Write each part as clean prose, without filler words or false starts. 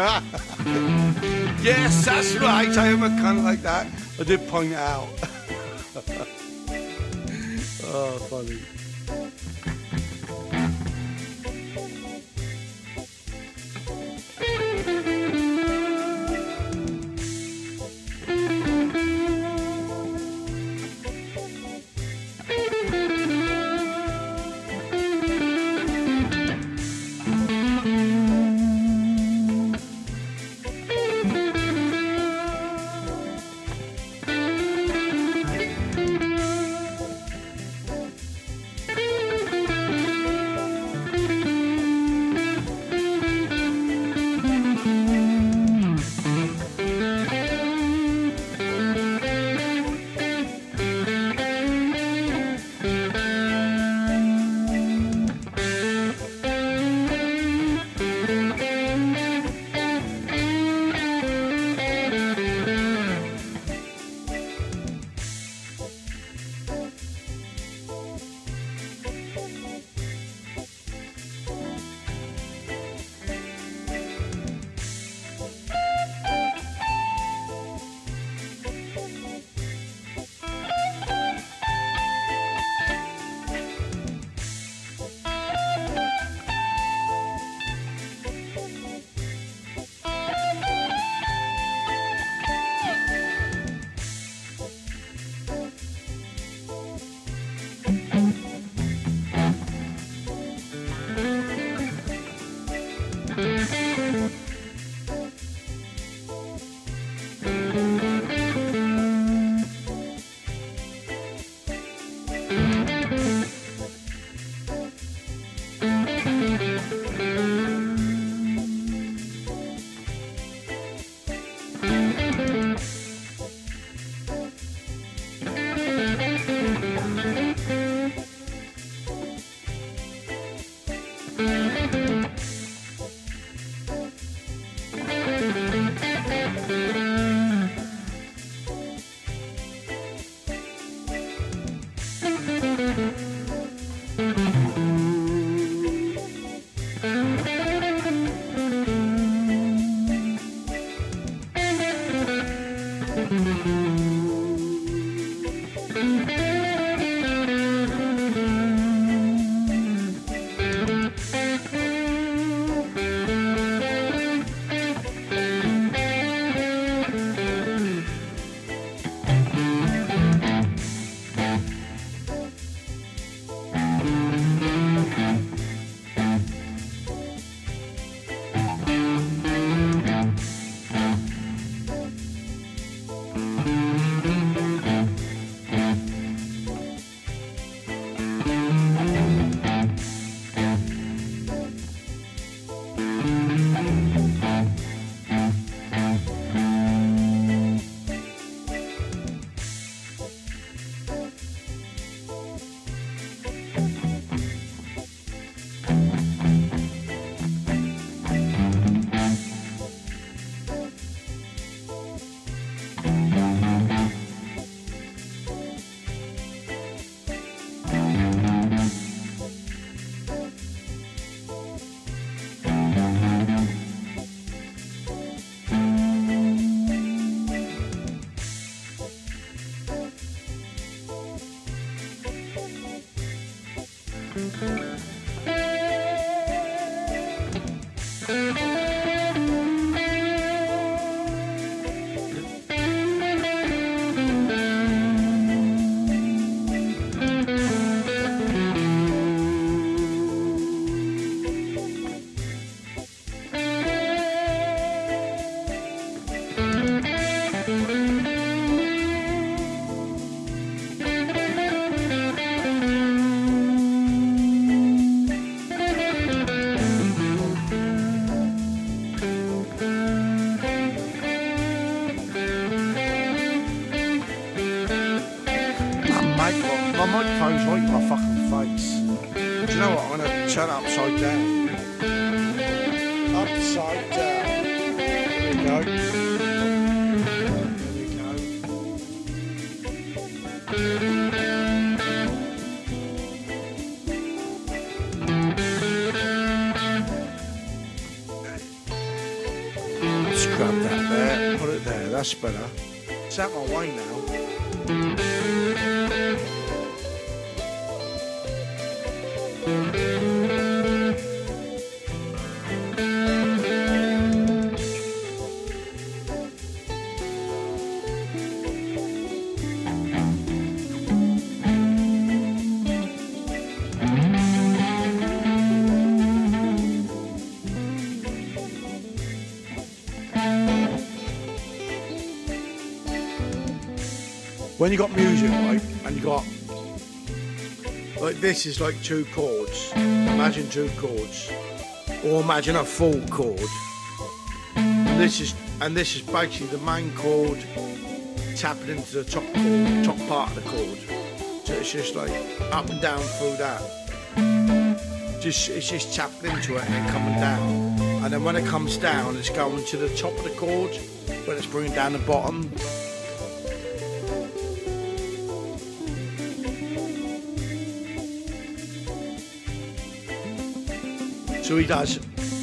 Yes, that's right. I am a cunt like that. I did point it out. Oh, funny. My microphone's right in my fucking face. Do you know what? I'm going to turn it upside down. Upside down. There we go. There we go. That's better. It's out my way now. When you got music, right, and you got, like this is like 2 chords, imagine 2 chords, or imagine a full chord, and this is basically the main chord tapping into the top part of the chord, so it's just like up and down through that, it's just tapping into it and then coming down, and then when it comes down it's going to the top of the chord, but it's bringing down the bottom. So he does.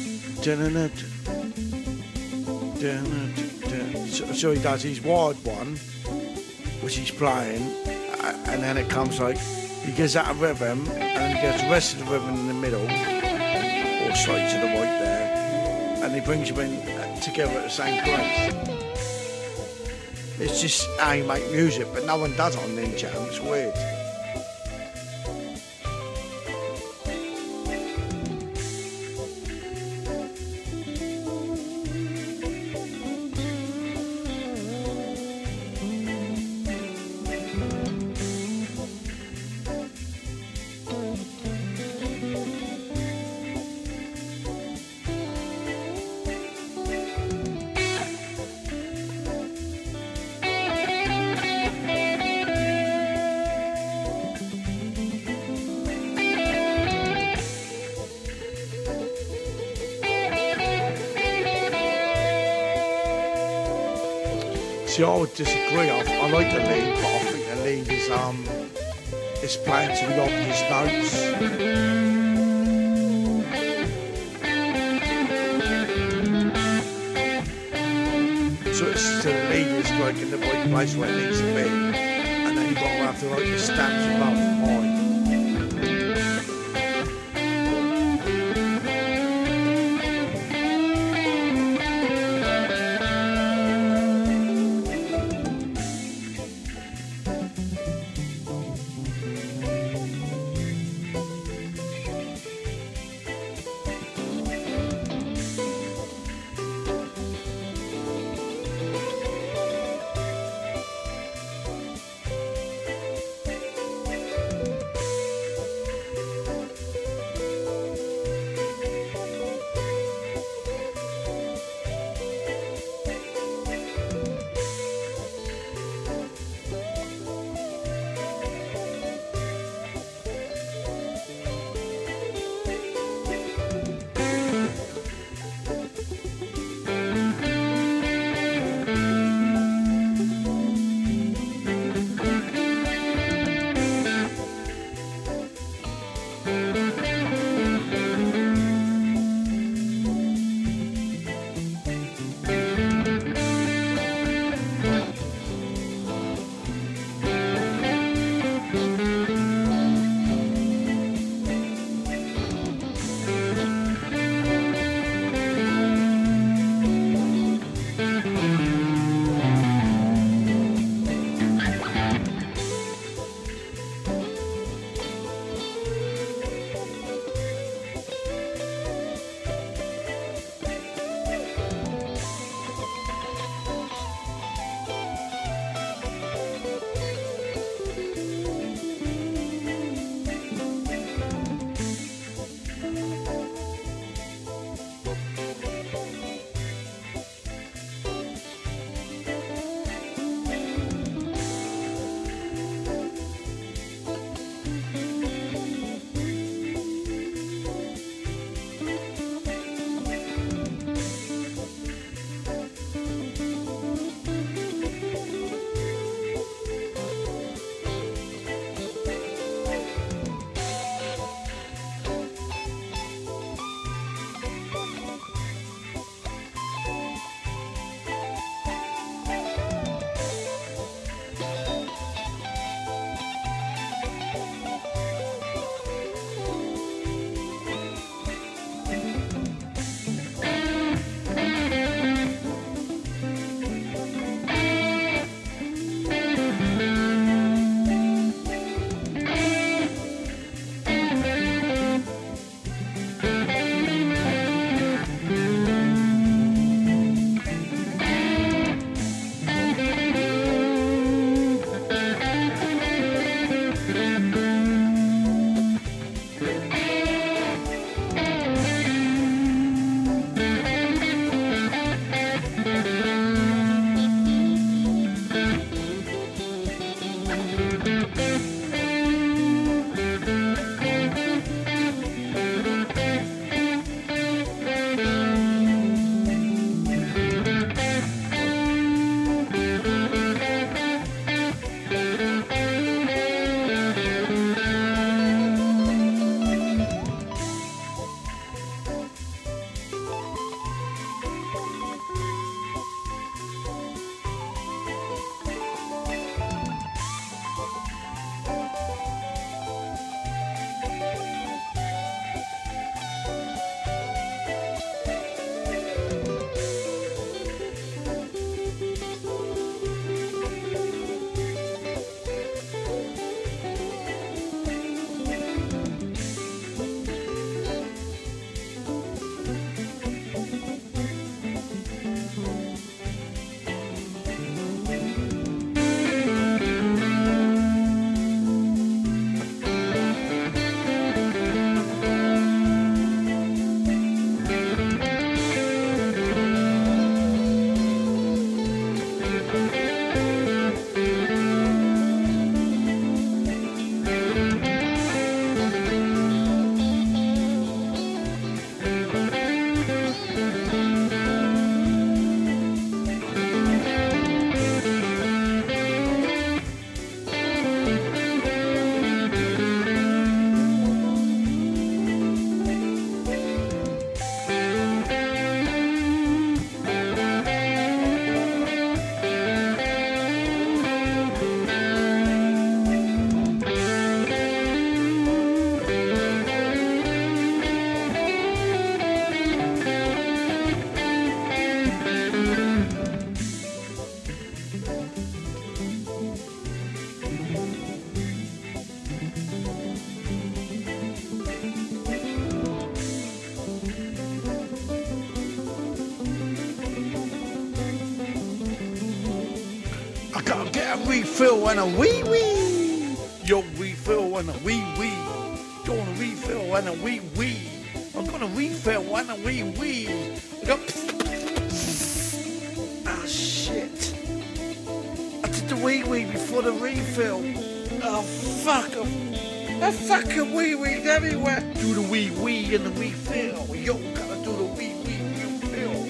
So he does his wide one, which he's playing, and then it comes like he gets out of rhythm, and he gets the rest of the rhythm in the middle, or slightly to the right there, and he brings them in together at the same place. It's just how you make music, but no one does it on Ninja. It's weird. See, I would disagree. I like the lead, but I think the lead is playing to the obvious notes. So it's the lead is like in the right place where it needs to be, and then you've got to have the like the stamps above mine. refill and a wee wee. Yo, refill and a wee wee. Gonna refill and a wee wee. I'm gonna refill and a wee wee. I got. Ah, shit. I did the wee wee before the refill. Oh, fuck. I fucking wee weed everywhere. Do the wee wee and the refill. Yo, gotta do the wee wee refill.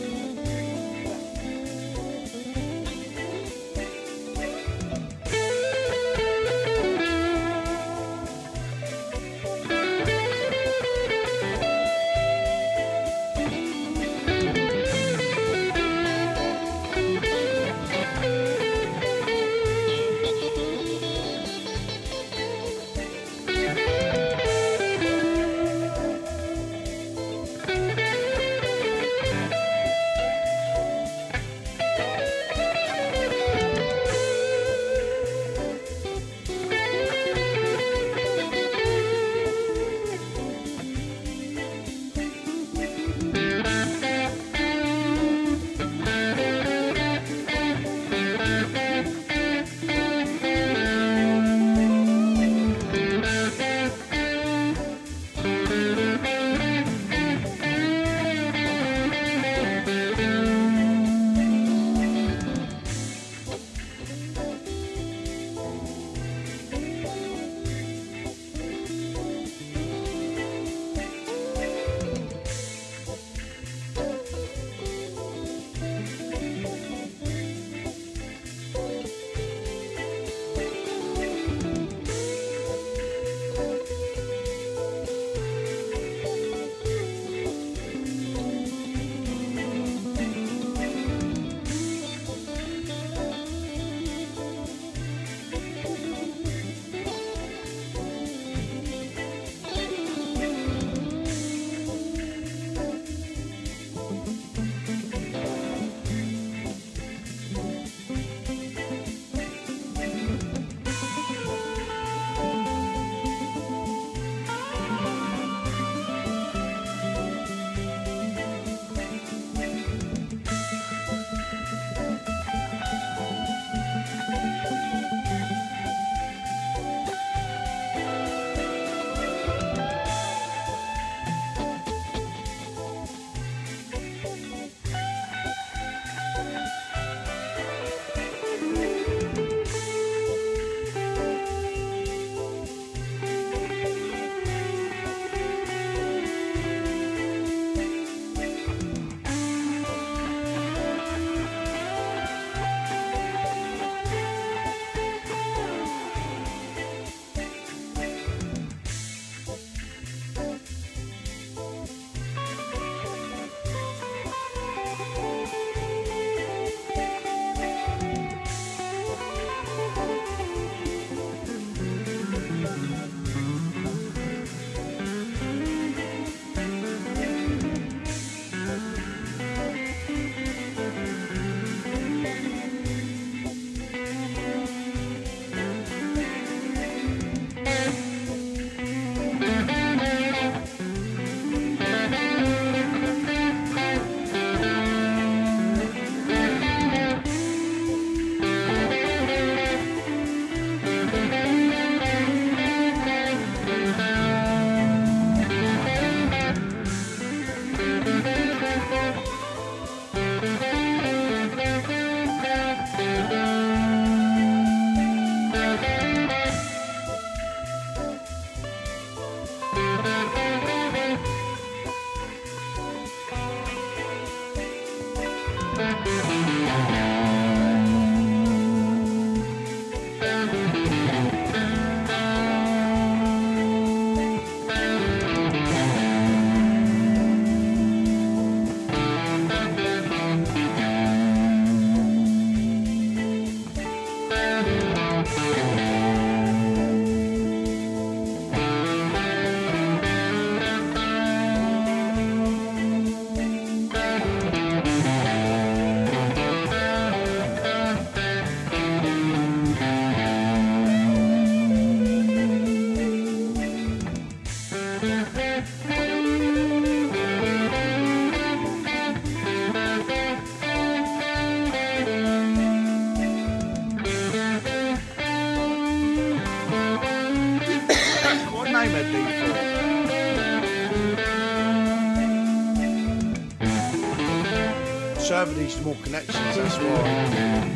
D4. Server needs more connections, that's why.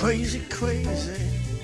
crazy, crazy.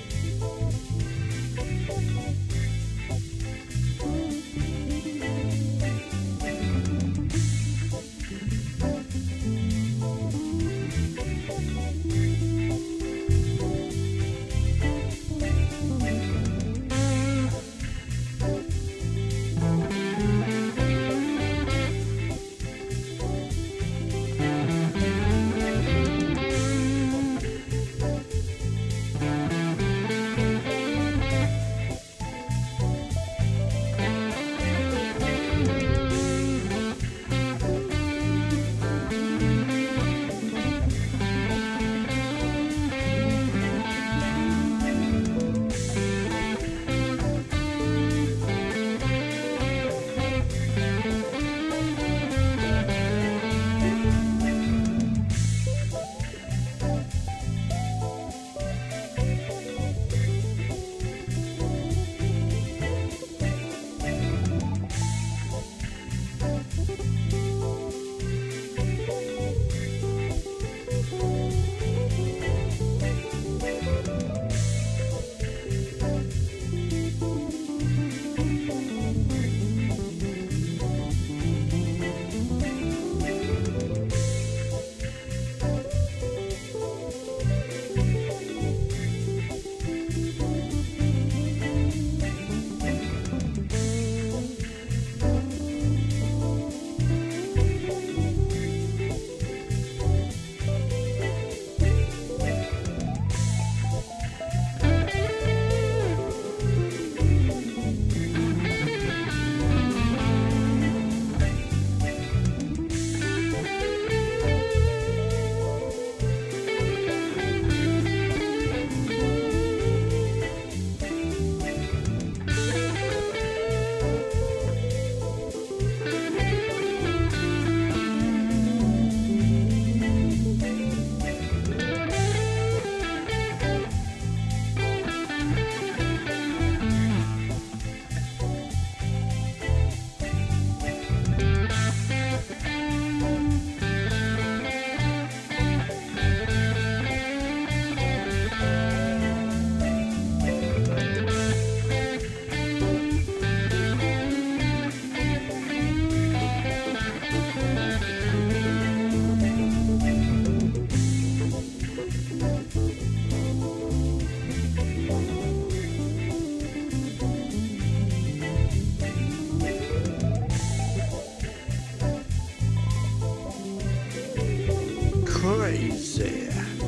Crazy.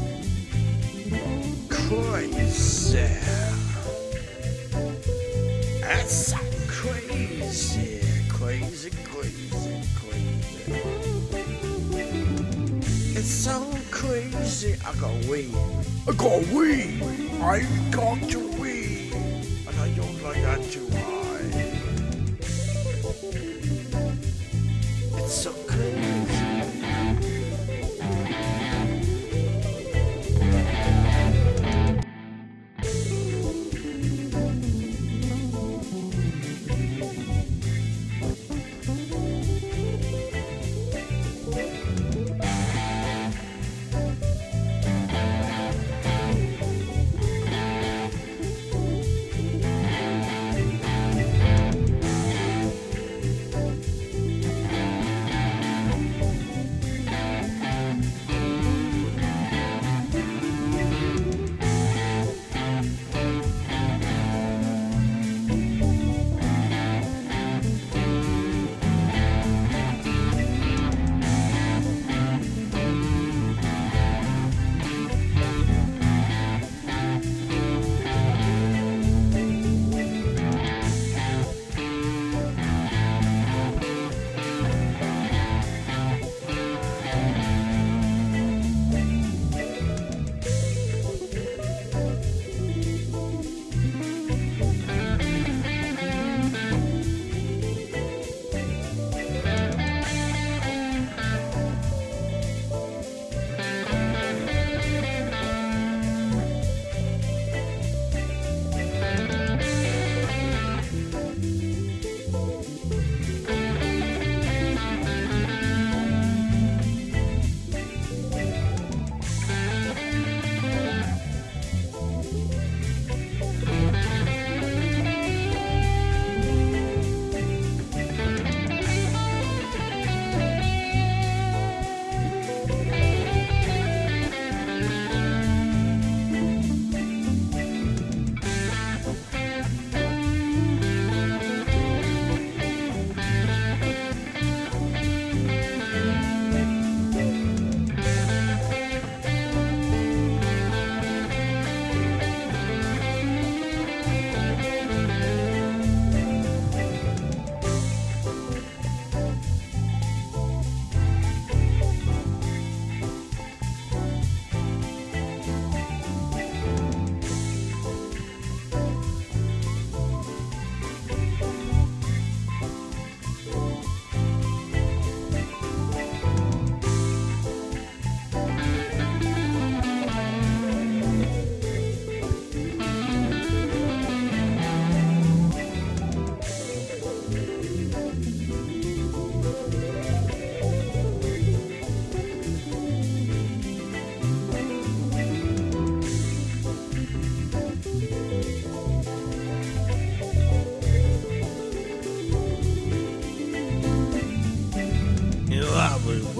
Crazy. That's so crazy. Crazy, crazy, crazy. It's so crazy. I got weed. I got weed. I got to weed. And I don't like that too high. It's so crazy.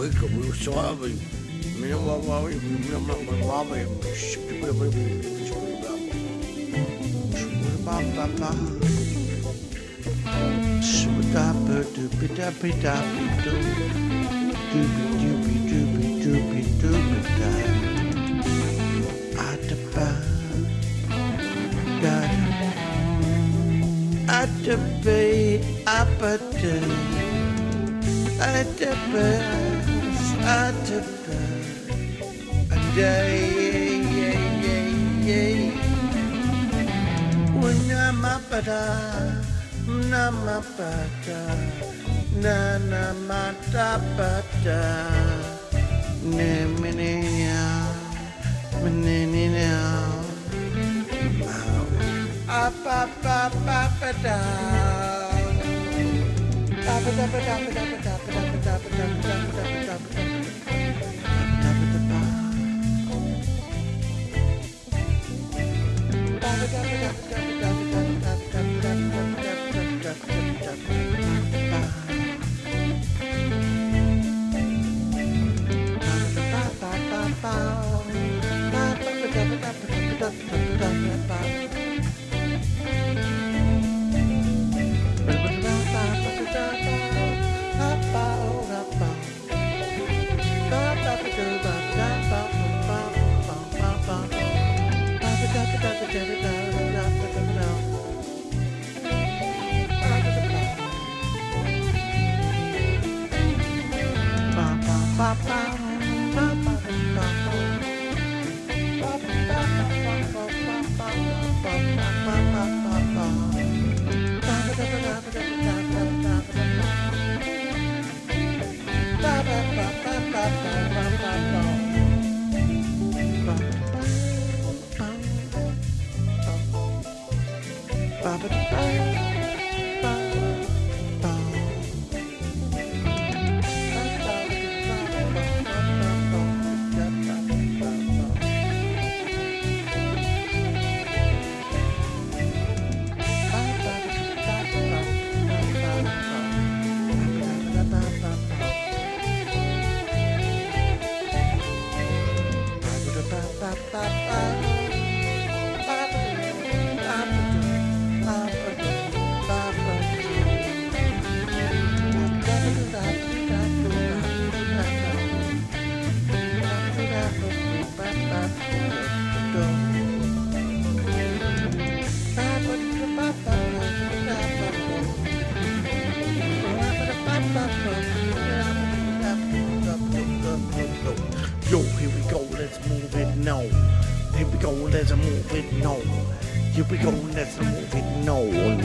Yo, here we go, let's move it now. Here we go, let's move it now. Here we go, let's move it now.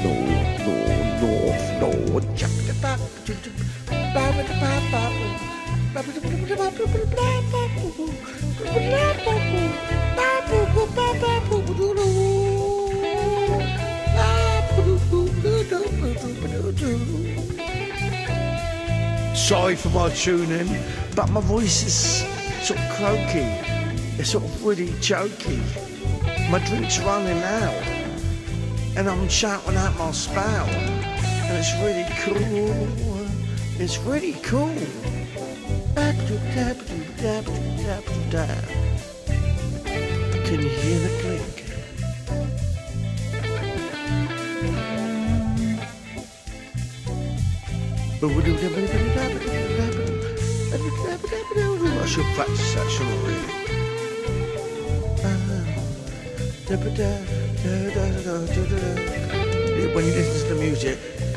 No. Check the back. Sorry for my tuning, but my voice is sort of croaky. It's sort of really choky. My drink's running out, and I'm shouting out my spout, and it's really cool. It's really cool. Can you hear the click? I should practice that, shouldn't I, really? When you listen to the music,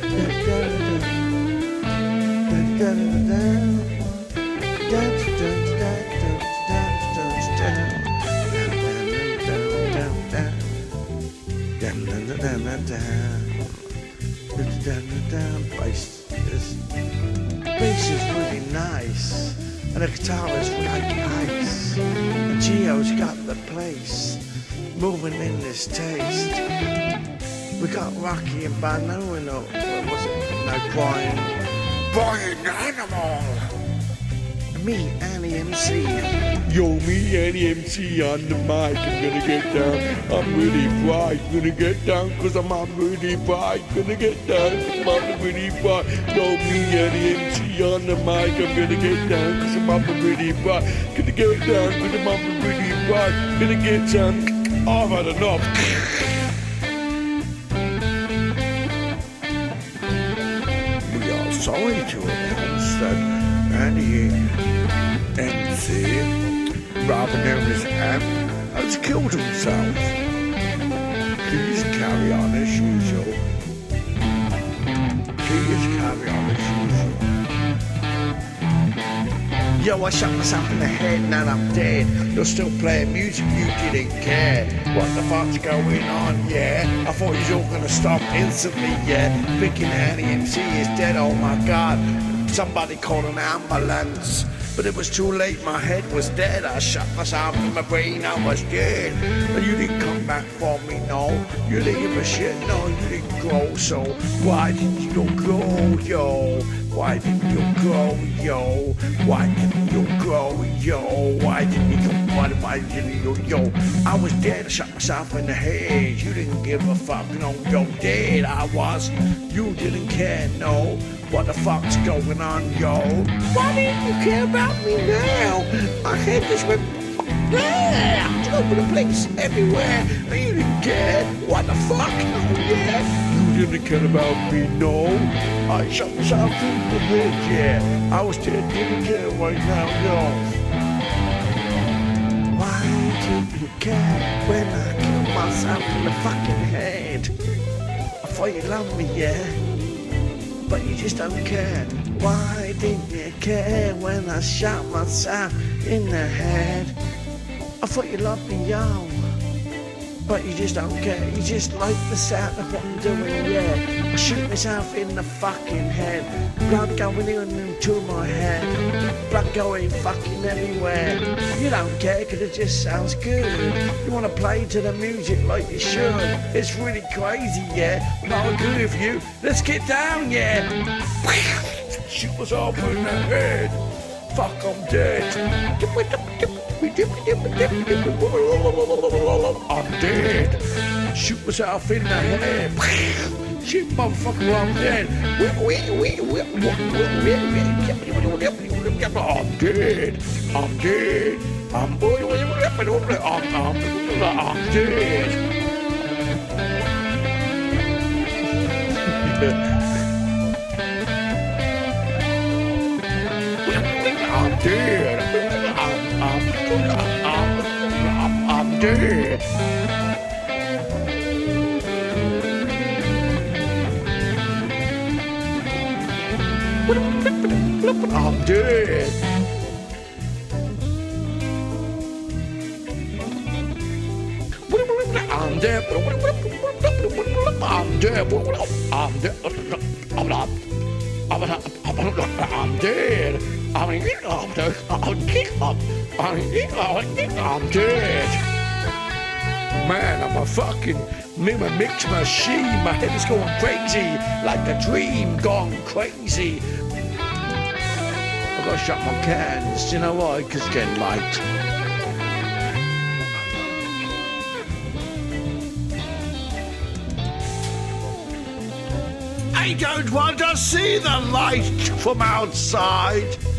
bass is really nice, and the guitar is really nice, and Gio's got the place, moving in this taste. We got Rocky and Bano and what was it? No, Brian Animal. And me, Annie MC. Yo, me and MC on the mic, I'm gonna get down, I'm really bright, gonna get down cause I'm really bright, gonna get down cause I'm really bright. Yo, me and MC on the mic, I'm gonna get down cause I'm really bright, gonna get down cause I'm really bright, gonna get down, I've had enough. We are sorry to announce that Annie MC, rather known as Amp, has killed himself. Please carry on as usual. Please carry on as usual. Yo, I shot myself in the head, now I'm dead. You're still playing music, you didn't care. What the fuck's going on, yeah? I thought you was all gonna stop instantly, yeah? Thinking Annie MC is dead, oh my god. Somebody called an ambulance. But it was too late, my head was dead. I shot myself in my brain, I was dead. And you didn't come back for me, no. You didn't give a shit, no, you didn't grow. So why didn't you grow, yo? Why didn't you grow, yo? Why didn't you grow, yo? Why didn't you go? Why didn't you, yo? I was dead, I shot myself in the head. You didn't give a fuck, no, yo, dead I was. You didn't care, no. What the fuck's going on, yo? Why didn't you care about me now? My head just went all over the place, everywhere. And you didn't care. What the fuck? Oh, yeah. You didn't care about me, no. I shot myself in the head, yeah. I was dead, didn't care right now, yo. Why didn't you care when I killed myself in the fucking head? I thought you loved me, yeah. But you just don't care. Why didn't you care when I shot myself in the head? I thought you loved me, yo. But you just don't care. You just like the sound of what I'm doing, yeah. I shoot myself in the fucking head. Blood going into my head. Blood going fucking everywhere. You don't care because it just sounds good. You want to play to the music like you should. It's really crazy, yeah. But I agree with you. Let's get down, yeah. Shoot myself in the head. Fuck, I'm dead. I'm dead. Shoot myself in the head. Shit, motherfucker, I'm dead. I'm dead. I'm dead. I'm dead. I'm dead. I'm dead. I'm dead. I'm dead. I'm dead. I'm dead. I'm dead. I'm dead. Man, I'm a fucking mix machine. My head is going crazy, like a dream gone crazy. I've got to shut my cans. You know why? Because it's getting light. I don't want to see the light from outside.